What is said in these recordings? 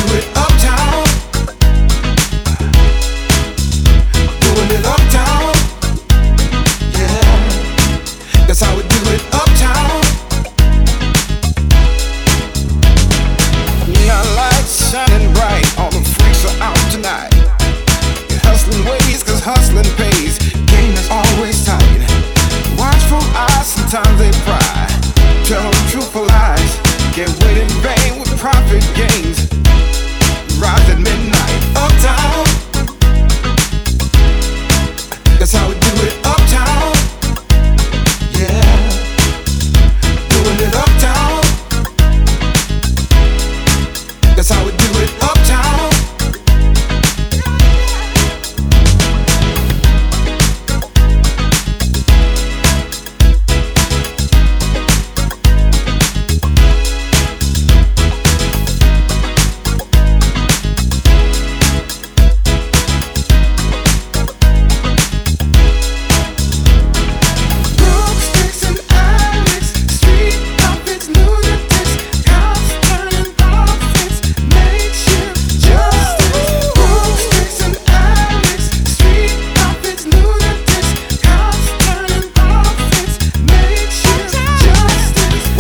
do it uptown. Doing it uptown. Yeah, that's how we do it uptown. Neon lights shining bright, all the freaks are out tonight. Hustling ways, cause hustling pays. Game is always tight. Watchful eyes, sometimes they pry. Tell them truthful lies. Can't wait in vain with profit gains. Rise at midnight, uptown. That's how we do it uptown. Yeah, doing it uptown. That's how we do it uptown.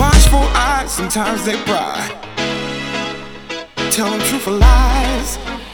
Sometimes they pry. Tell them truthful lies.